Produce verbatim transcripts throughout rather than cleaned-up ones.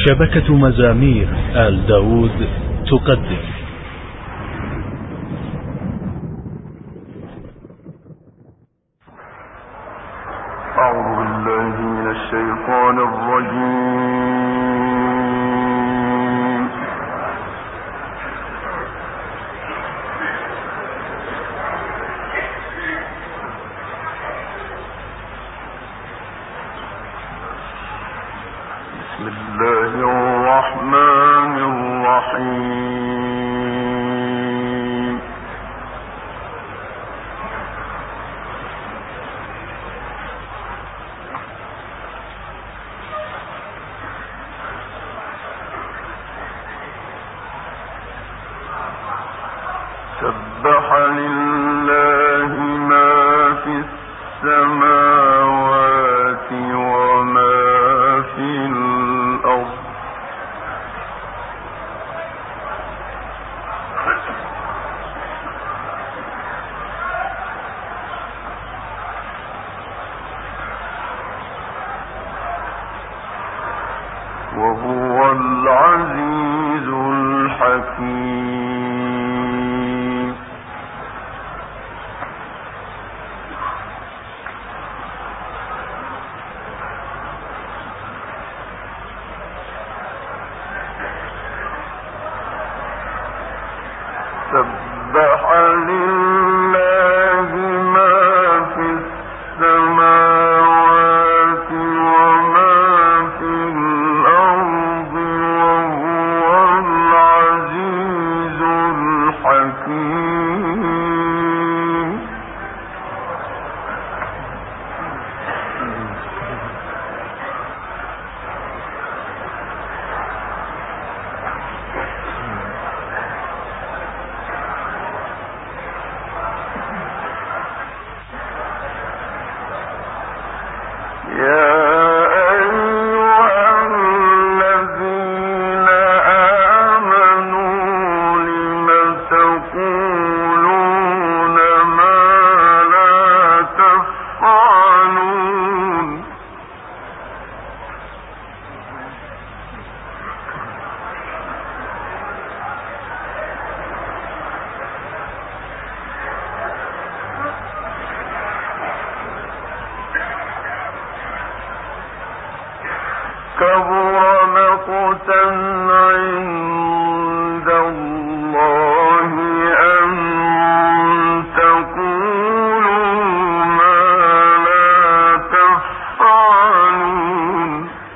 شبكة مزامير آل داود تقدم. أعوذ بالله من الشيطان الرجيم. بسم الله الرحمن الرحيم. سبح لله ما في السماوات وما في الأرض وهو العزيز الحكيم. سبح لله ما في السماوات وما في الأرض وهو العزيز الحكيم. يا أيها الذين آمنوا لم تقولون ما لا تفعلون. كبر مقتا عند الله أن تقولوا ما لا تفعلون.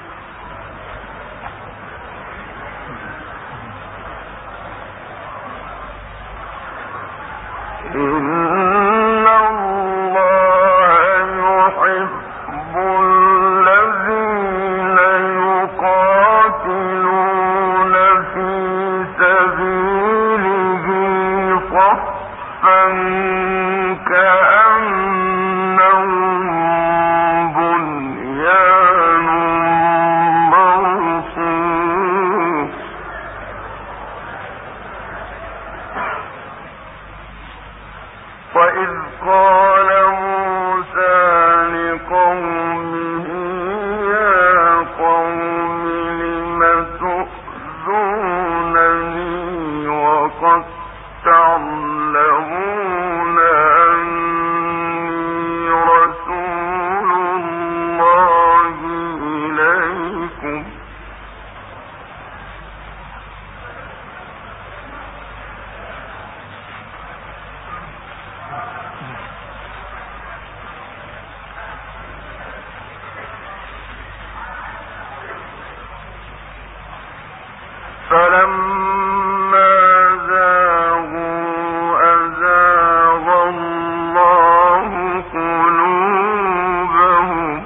إن الله يحب الذين يقاتلون في سبيله صفا كأنهم بنيان مرصوص. وإذ قال موسى لقومه يا قوم لم تؤذونني وقد تعلمون أني رسول الله إليكم. فلما زاغوا أزاغ الله قلوبهم.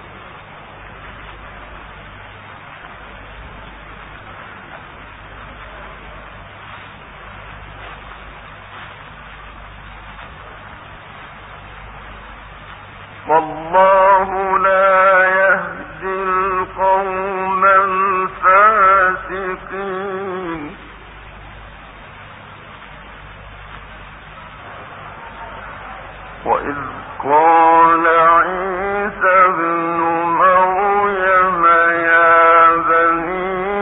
والله لا يهدي القوم الفاسقين. وإذ قال عيسى ابن مريم يا بني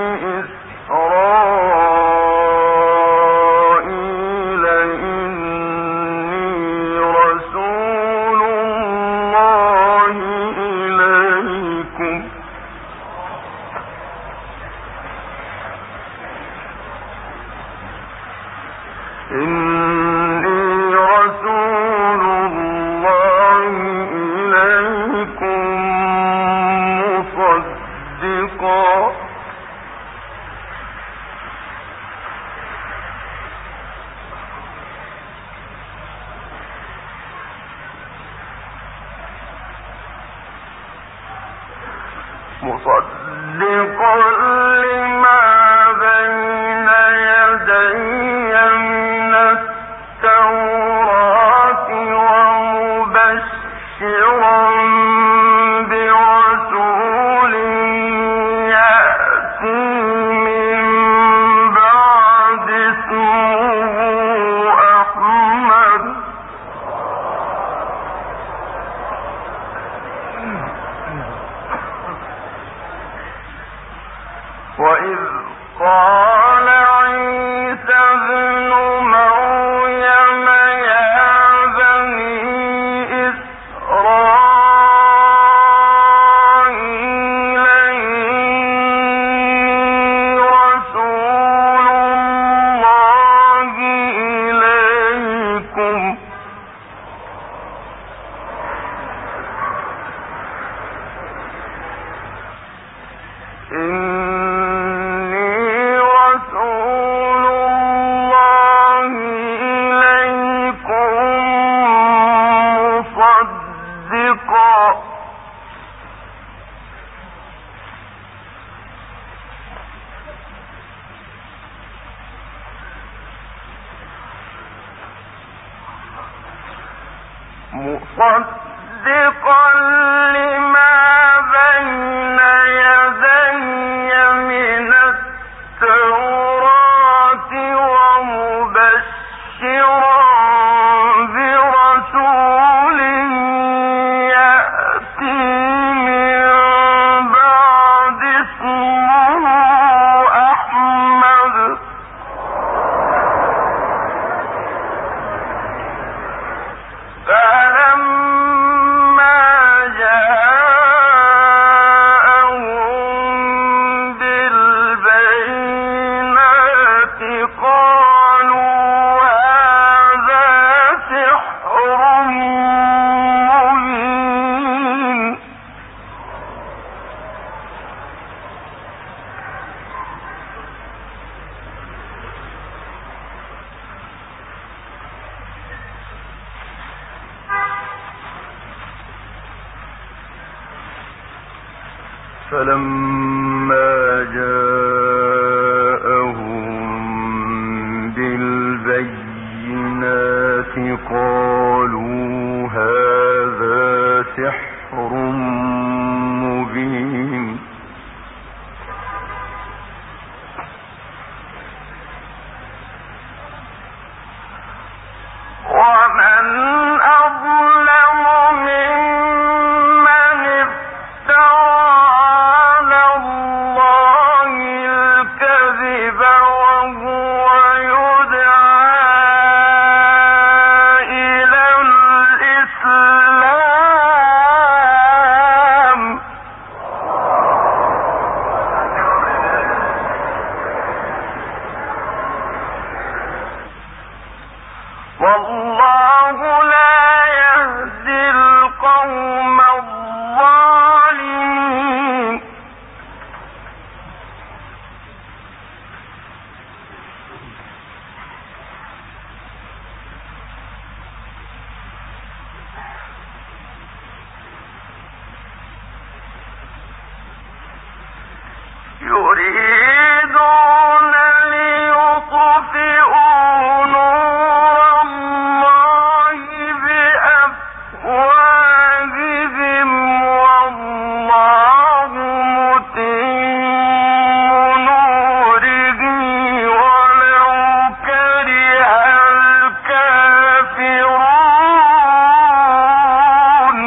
مصدقا لما بين يدي من التوراة ومبشرا برسول يأتي من بعد اسمه أحمد فلما جاءهم بالبينات قالوا هذا سحر مبين ومن أظلم ممن افترى والله لا يهدي القوم الظالمين يريدون ليطفئوا نور الله بأفواههم والله متم نوره ولو كره الكافرون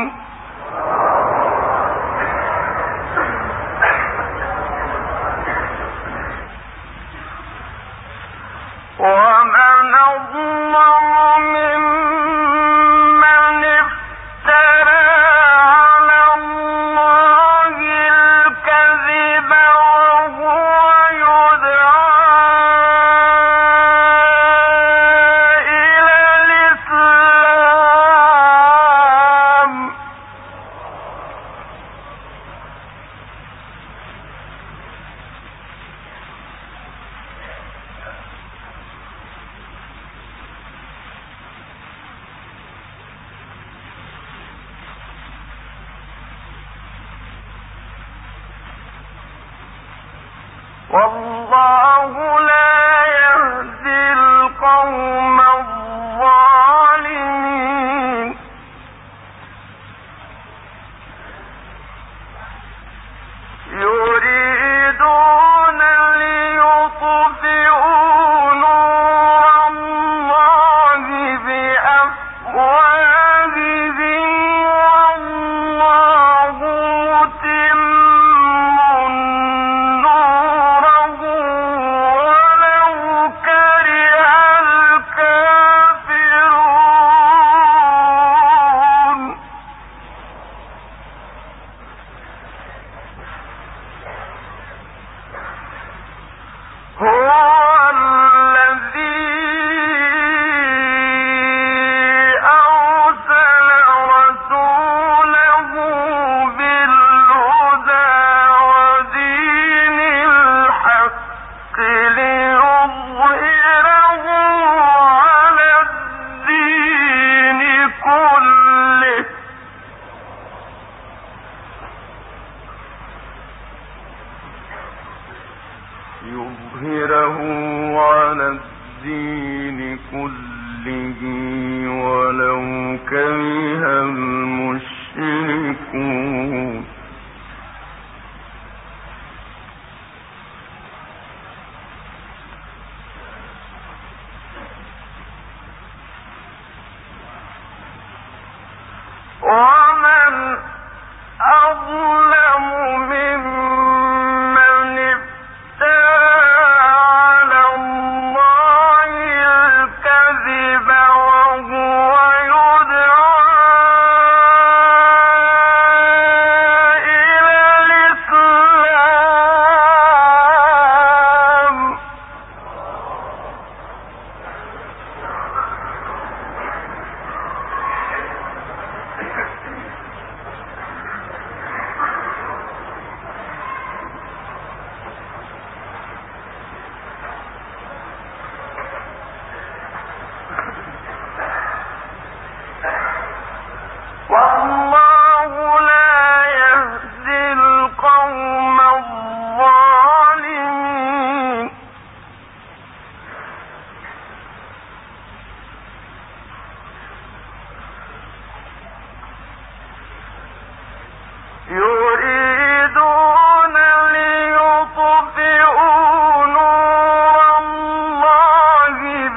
والله لا يهدي القوم الظالمين يريدون ليطفئوا نور الله بأفواههم والله متم نوره ولو كره الكافرون هو الذي أرسل رسوله بالهدى ودين الحق ليظهره على الدين كله يظهره على الدين كله ولو كره المشركون ومن أظلم ممن على الله الكذب وهو يدعى إلى الإسلام والله لا يهدي القوم الظالمين يريدون ليطفئوا نور الله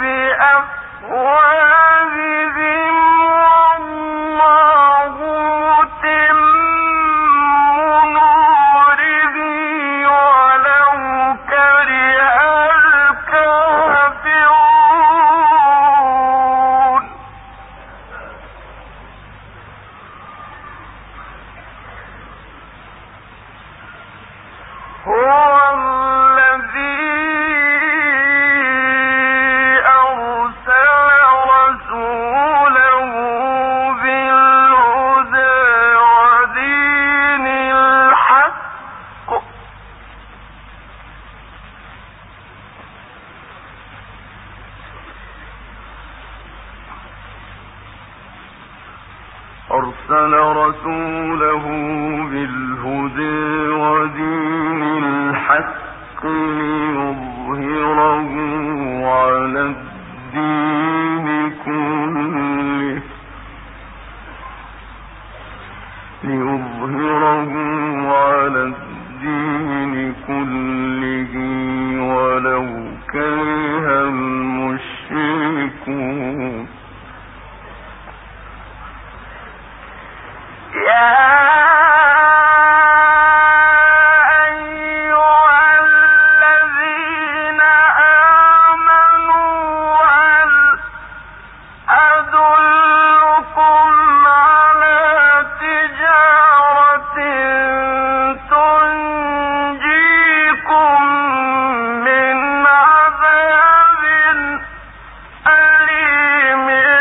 بأفواههم والله متم نوره ولو كره الكافرون هو الذي أرسل رسوله بالهدى ودين الحق أرسل رسوله بالهدى ودين الحق ليظهره على الدين كله ليظهره على الدين كله